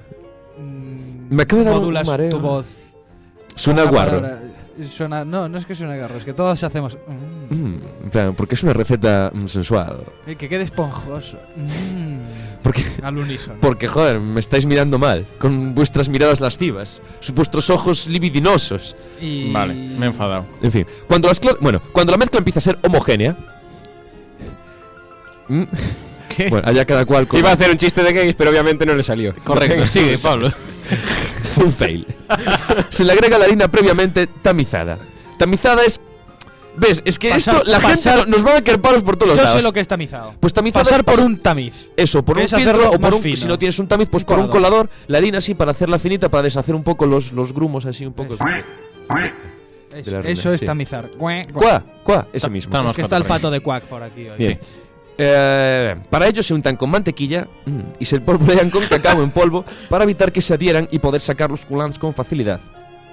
Me acaba de dar un modulas mareo. tu voz Suena una guarro. palabra, suena, no es que suene guarro, es que todos hacemos En plan, porque es una receta sensual. que quede esponjoso. Porque, Al unísono. porque, joder, me estáis mirando mal. Con vuestras miradas lascivas. Vuestros ojos libidinosos. Y Vale, me he enfadado. En fin, cuando la mezcla empieza a ser homogénea. ¿Qué? Bueno, allá cada cual con. Iba a hacer un chiste de gays, pero obviamente no le salió. Correcto, sigue, Pablo. Fue un fail. Se le agrega la harina previamente tamizada. Tamizada es. ¿Ves? Es que Pasar- esto, la pasar- gente nos va a caer palos por todos los Yo lados. sé lo que es tamizado. Pues tamizada Pasar es por un tamiz. Eso, por que un es filtro hacerlo o por más un. fino. Si no tienes un tamiz, pues Un por un colador. colador. La harina así para hacerla finita, para deshacer un poco los grumos así, un poco. Eso, la harina, eso es sí. tamizar. Cuá, ese mismo. Está más Es que está el correcto. pato de Quack por aquí hoy. Bien. Para ello se untan con mantequilla y se polvorean con cacao en polvo para evitar que se adhieran y poder sacar los culants con facilidad.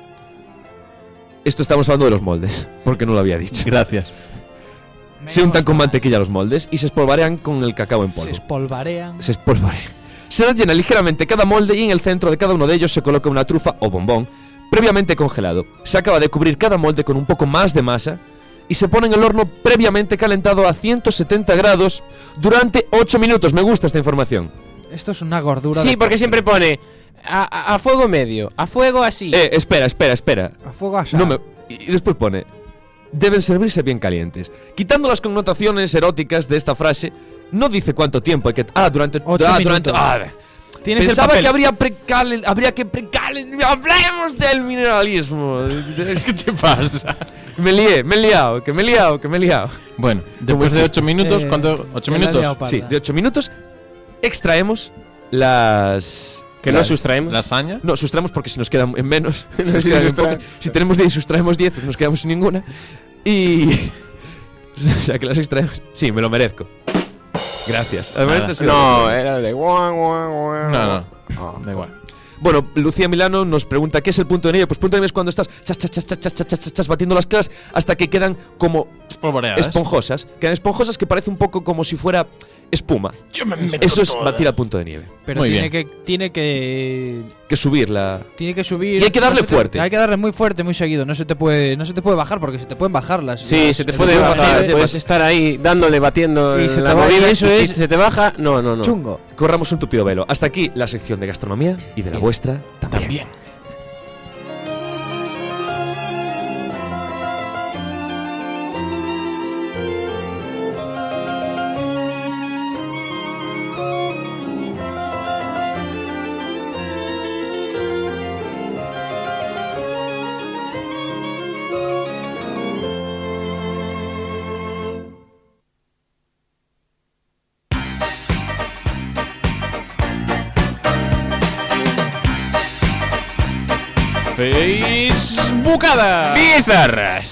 Esto estamos hablando de los moldes, porque no lo había dicho. Gracias. Se untan con mantequilla los moldes y se espolvorean con el cacao en polvo. Se espolvarean. Se espolvorean. Se rellena ligeramente cada molde y en el centro de cada uno de ellos se coloca una trufa o bombón previamente congelado. Se acaba de cubrir cada molde con un poco más de masa y se pone en el horno previamente calentado a 170 grados durante 8 minutos. Me gusta esta información. Esto es una gordura. Sí, de porque siempre pone A fuego medio, a fuego así. Espera. A fuego asado. No me... Y después pone: deben servirse bien calientes. Quitando las connotaciones eróticas de esta frase, no dice cuánto tiempo hay que... durante... 8 minutos. Tienes el Pensaba papel. que habría que precalentar. Hablemos del mineralismo. ¿Qué te pasa? Me he liado. Bueno, después de 8 minutos, ¿cuánto? ¿8 te la has minutos? liado, parda. Sí, de 8 minutos extraemos las... Que no sustraemos. ¿Lasaña? No, sustraemos porque si nos quedan en menos. No, nos sí, quedan en sustrae- poco. Si tenemos 10 y sustraemos 10, pues nos quedamos sin ninguna. Y... o sea, que las extraemos. Sí, me lo merezco. Gracias. Además, Nada. este ha sido- No, era de guan, guan, guan. No. Da igual. Bueno, Lucía Milano nos pregunta ¿qué es el punto de nieve? Pues punto de nieve es cuando estás chas, batiendo las claras hasta que quedan como esponjosas. Quedan esponjosas que parece un poco como si fuera espuma. Eso es batir a punto de nieve. Pero Muy tiene bien. que Subirla. tiene que subir. Y hay que darle no se te- fuerte. Hay que darle muy fuerte, muy seguido. No se te puede bajar porque se te pueden bajar las. Sí, las- se te las- puede las- bajar. sí, Puedes sí. estar ahí dándole, batiendo Y en se la te va- movida. y eso y si es se te baja, no. Chungo. Corramos un tupido velo. Hasta aquí la sección de gastronomía y de la vuestra también. Facebookada. Bizarras.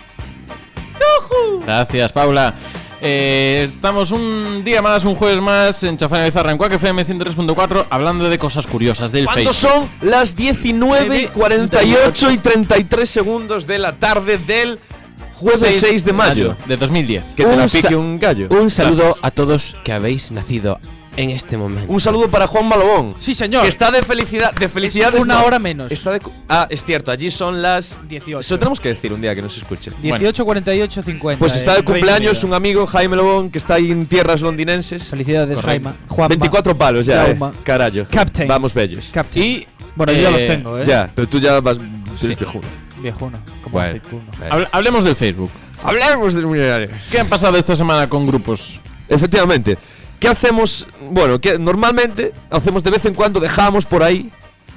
Gracias, Paula. Estamos un día más, un jueves más en Chanfaina Bizarra en Quack FM 103.4 hablando de cosas curiosas del Cuando Facebook. son las 19:48 y 33 segundos de la tarde del jueves 6 de mayo. de 2010. Que te la Un pique sa- un gallo. Un saludo a todos que habéis nacido en este momento. Un saludo para Juan Malobón. Sí, señor. Que está de felicidad. De felicidades. una hora menos. Está de es cierto, allí son las 18. Eso tenemos que decir un día que nos escuche. 18, 48, 50. Pues está de en Reino cumpleaños Unido. un amigo, Jaime Lobón, que está ahí en tierras londinenses. Felicidades, Correcto. Jaime. Juanma. 24 palos ya, Jauma. Carajo. Captain. Vamos bellos. Captain. Y Bueno, yo ya los tengo, Ya, pero tú ya vas. Sí. Eres viejuno. Viejuno. Como Bueno. aceituno. hablemos del Facebook. Hablemos de los minerales. ¿Qué han pasado esta semana con grupos? Efectivamente. ¿Qué hacemos? Bueno, que normalmente hacemos de vez en cuando, dejamos por ahí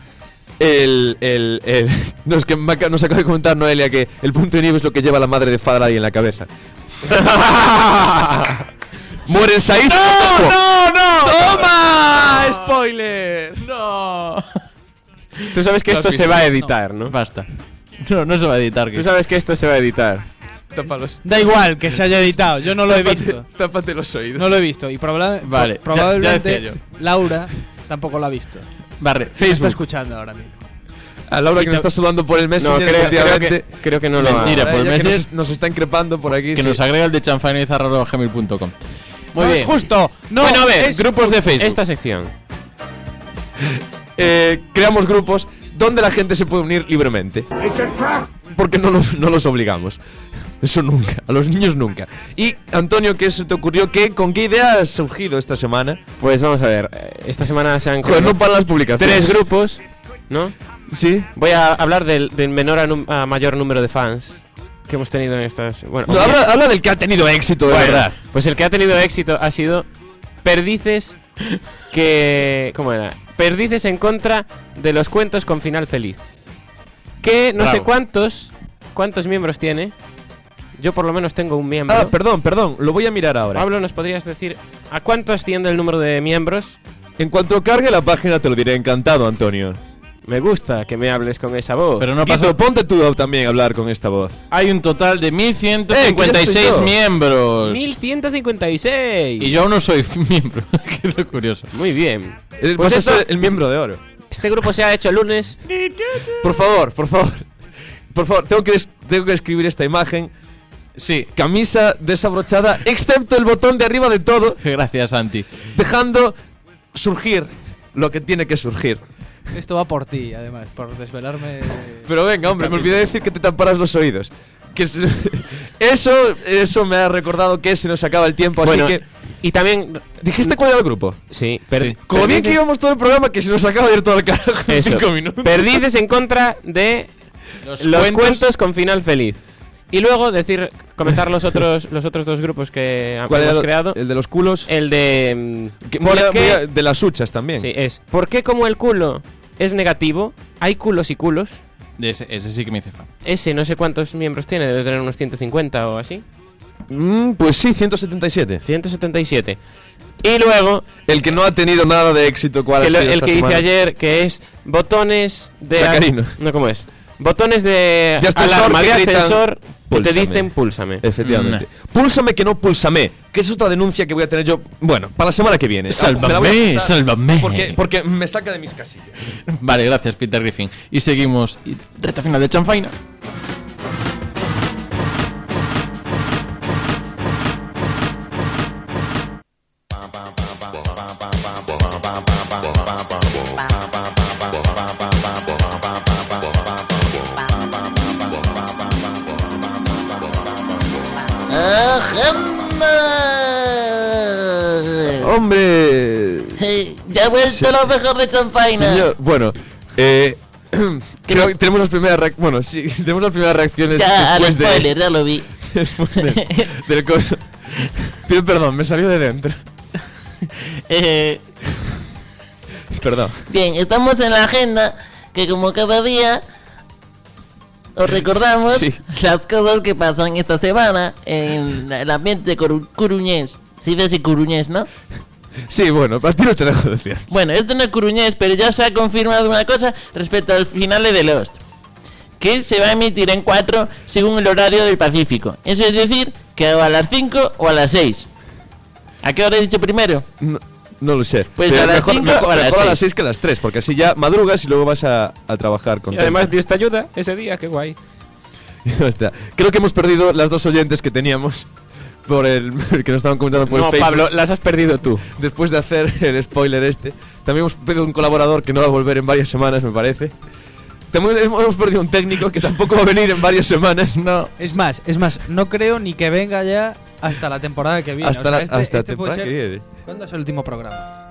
no, es que nos acaba de comentar Noelia que el punto de nieve es lo que lleva la madre de Fadley en la cabeza. ¡Mueren Said! ¡No! ¡Toma! ¡Spoiler! ¡No! Tú sabes que esto se va a editar, ¿no? Basta. No se va a editar. Tú sabes que esto se va a editar. Tápalos. Da igual que se haya editado. Yo no lo he visto. Tápate los oídos. No lo he visto. Y Vale, ya probablemente decía yo. Laura tampoco lo ha visto. Barre, Me está Facebook. escuchando ahora mismo. A Laura que nos está sudando por el No, Messenger, creo efectivamente. que no lo va. Mentira, Ahora por el ella que Messenger. nos está increpando por aquí. Que sí. nos agrega el de chanfainabizarra@gmail.com. Muy No bien. es justo. No, Bueno, a ver, es grupos de Facebook. Esta sección. Creamos grupos donde la gente se puede unir libremente. Porque no los obligamos. Eso nunca, a los niños nunca. Y Antonio, ¿qué se te ocurrió? ¿Con qué idea has surgido esta semana? Pues vamos a ver. Esta semana se han Joder, creado no para las publicaciones. 3 grupos, ¿no? Sí. Voy a hablar del menor a mayor número de fans que hemos tenido en estas. Bueno, No, habla del que ha tenido éxito, de Bueno, verdad. Pues el que ha tenido éxito ha sido Perdices que... ¿Cómo era? Perdices en contra de los cuentos con final feliz. Que no sé Bravo. cuántos miembros tiene. Yo por lo menos tengo un miembro. Ah, perdón, lo voy a mirar ahora. Pablo, ¿nos podrías decir a cuánto asciende el número de miembros? En cuanto cargue la página te lo diré, encantado, Antonio. Me gusta que me hables con esa voz. Pero no Guito, pasa. ponte tú también a hablar con esta voz. Hay un total de que ya 1156 estoy yo. miembros. 1156. Y yo aún no soy miembro. Que es lo curioso. Muy bien. Pues Pues vas a esto- ser el miembro de oro. Este grupo se ha hecho el lunes. Por favor. Por favor, tengo que escribir esta imagen. Sí. Camisa desabrochada, excepto el botón de arriba de todo, Gracias, Santi. dejando surgir lo que tiene que surgir. Esto va por ti, además, por desvelarme. Pero venga, hombre, me olvidé de decir que te taparás los oídos. Eso me ha recordado que se nos acaba el tiempo, Bueno, así que Y también... ¿Dijiste cuál era el grupo? Sí, Como bien que íbamos todo el programa, que se nos acaba de ir todo el carajo en Eso. 5 minutos. Perdices en contra de los cuentos con final feliz. Y luego comentar los otros dos grupos que ¿Cuál hemos era creado. el de los culos? El de... ¿Por qué? De las huchas también. Sí, es. ¿Por qué como el culo es negativo? Hay culos y culos. Ese sí que me hice fan. Ese no sé cuántos miembros tiene, debe tener unos 150 o así. Pues sí, 177. 177. Y luego, El que no ha tenido nada de éxito, ¿cuál que ha sido el esta que semana? hice ayer, que es botones de... Sacarino. No, ¿cómo es? Botones de ascensor alarma, que de gritan, ascensor, que te "Púlsame". dicen púlsame. Efectivamente. Púlsame que no púlsame. Que es otra denuncia que voy a tener yo. Bueno, para la semana que viene. Sálvame, Me la voy a apuntar sálvame. Porque me saca de mis casillas. Vale, gracias, Peter Griffin. Y seguimos. Recta final de Chanfaina. ¡Agenda! ¡Hombre! Ya ha vuelto lo mejor de Chanfaina. Señor, bueno, creo que tenemos las primeras bueno, sí, tenemos las primeras reacciones Ya, al después spoiler, ya lo vi. después del coso. Pido perdón, me salió de dentro. Perdón. Bien, estamos en la agenda que como cada día os recordamos Sí. las cosas que pasan esta semana en el ambiente coruñés. Sí, ves y coruñés, ¿no? Sí, bueno, a ti no te dejo decir. Bueno, esto no es coruñés, pero ya se ha confirmado una cosa respecto al final de Lost. Que se va a emitir en 4 según el horario del Pacífico. Eso es decir, que o a las 5 o a las 6. ¿A qué hora he dicho primero? No lo sé. Pues Pero a las mejor, 5 mejor o a las mejor 6. que a las 3, porque así ya madrugas y luego vas a trabajar con Y además Dios te ayuda ese día, qué guay. Creo que hemos perdido las dos oyentes que teníamos por el que nos estaban comentando por el No, Facebook. Pablo, las has perdido tú. Después de hacer el spoiler este. También hemos pedido un colaborador que no va a volver en varias semanas, me parece. También hemos perdido un técnico que tampoco va a venir en varias semanas. No. Es más, no creo ni que venga ya hasta la temporada que viene. Hasta O sea, la este puede temporada ser- que viene. ¿Cuándo es el último programa?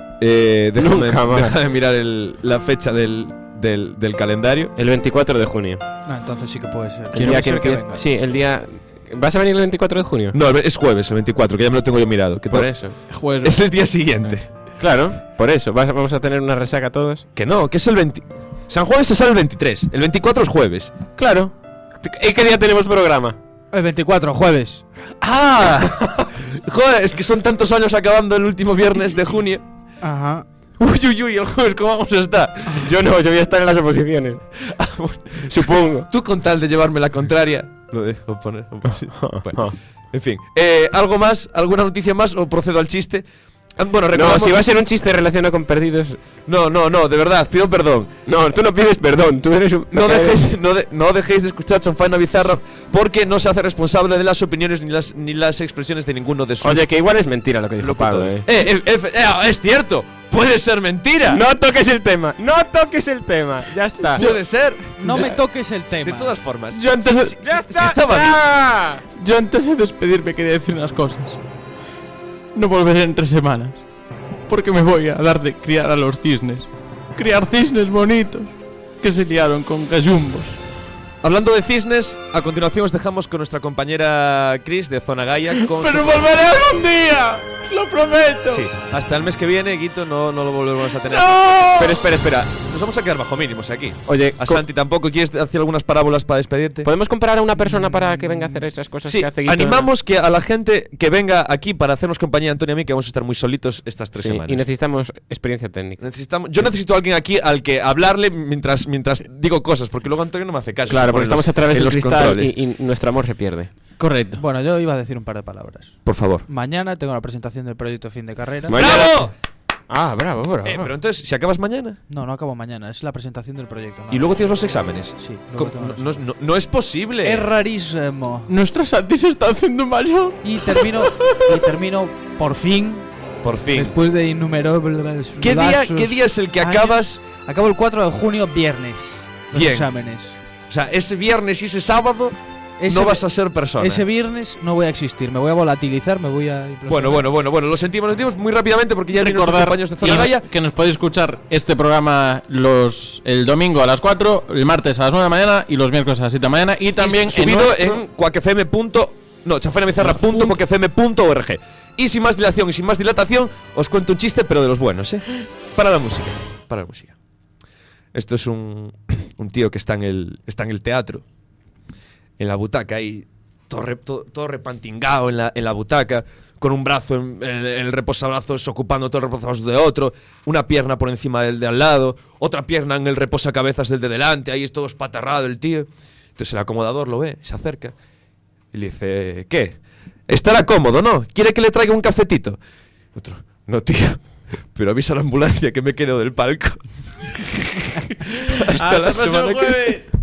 Nunca más. Deja de mirar la fecha del calendario. El 24 de junio. No, entonces sí que puede ser. El día que venga. sí, el día... ¿Vas a venir el 24 de junio? No, es jueves, el 24, que ya me lo tengo yo mirado. Que Por eso. Jueves. Es el día siguiente. Claro, por eso. Vamos a tener una resaca todos. Que no, que es el 20. San Juan se sale el 23. El 24 es jueves. Claro. ¿Y qué día tenemos programa? El 24, jueves. ¡Ah! Joder, es que son tantos años acabando el último viernes de junio. Ajá. Uy, uy, uy, el jueves, ¿cómo vamos a estar? Yo no, yo voy a estar en las oposiciones. Supongo. Tú con tal de llevarme la contraria. Lo dejo poner. Bueno, en fin. ¿Algo más? ¿Alguna noticia más? ¿O procedo al chiste? Bueno, No, recordamos... si va a ser un chiste relacionado con perdidos. No, de verdad, pido perdón. No, tú no pides perdón, tú eres un... No dejéis de escuchar Chanfaina Bizarra porque no se hace responsable de las opiniones ni las expresiones de ninguno de sus Oye, que igual es mentira lo que dijo Pablo, locutores. Es cierto, puede ser mentira. No toques el tema, no toques el tema. Ya está. Puede ser. No me toques el tema. De todas formas. Yo antes de, Ya está. estaba ¡Ya! yo antes de despedirme quería decir unas cosas. No volveré en 3 semanas. Porque me voy a dar de criar a los cisnes. Criar cisnes bonitos que se liaron con gallumbos. Hablando de cisnes, a continuación os dejamos con nuestra compañera Chris de Zona Gaia. ¡Pero volveré algún día! ¡Lo prometo! Sí, hasta el mes que viene, Guito, no lo volveremos a tener. ¡No! Pero espera, nos vamos a quedar bajo mínimos aquí. Oye, A Santi tampoco, ¿quieres hacer algunas parábolas para despedirte? ¿podemos comparar a una persona para que venga a hacer esas cosas Sí, que hace Guito? animamos que a la gente que venga aquí para hacernos compañía, Antonio y a mí, que vamos a estar muy solitos estas 3 Sí, semanas. y necesitamos experiencia técnica. Yo necesito a alguien aquí al que hablarle mientras digo cosas, porque luego Antonio no me hace caso. Claro, porque estamos a través en del los cristal controles. y nuestro amor se pierde. Correcto. Bueno, yo iba a decir un par de palabras. Por favor. Mañana tengo la presentación del proyecto fin de carrera. ¡Bravo! Ah, bravo, bravo. Pero entonces, si acabas mañana No acabo mañana, es la presentación del proyecto. y luego tienes los exámenes. Sí, ¿Cómo? luego tengo los- No es posible. Es rarísimo. Nuestra Santi se está haciendo mayor. Y termino por fin, Por fin. después de innumerables ¿Qué lapsos, día es el que años, acabas? Acabo el 4 de junio, viernes. Los Bien. exámenes. O sea, ese viernes y ese sábado no vas a ser persona. Ese viernes no voy a existir, me voy a volatilizar, me voy a... Bueno, lo sentimos muy rápidamente porque ya vienen nuestros compañeros de Zona Gaia. Que nos podéis escuchar este programa el domingo a las 4, el martes a las 9 de la mañana y los miércoles a las 7 de la mañana. Y también subido en chanfainabizarra.quacfm.org. Y sin más dilación y sin más dilatación, os cuento un chiste, pero de los buenos, ¿eh? Para la música. Esto es un tío que está en el teatro, en la butaca, ahí, todo repantingado en la butaca, con un brazo en el reposabrazos ocupando todo el reposabrazos de otro, una pierna por encima del de al lado, otra pierna en el reposacabezas del de delante, ahí es todo espatarrado el tío. Entonces el acomodador lo ve, se acerca y le dice: ¿qué? Estará cómodo, ¿no? ¿Quiere que le traiga un cafetito? Otro: no, tío, pero avisa a la ambulancia que me quedo del palco. Hasta la semana que viene.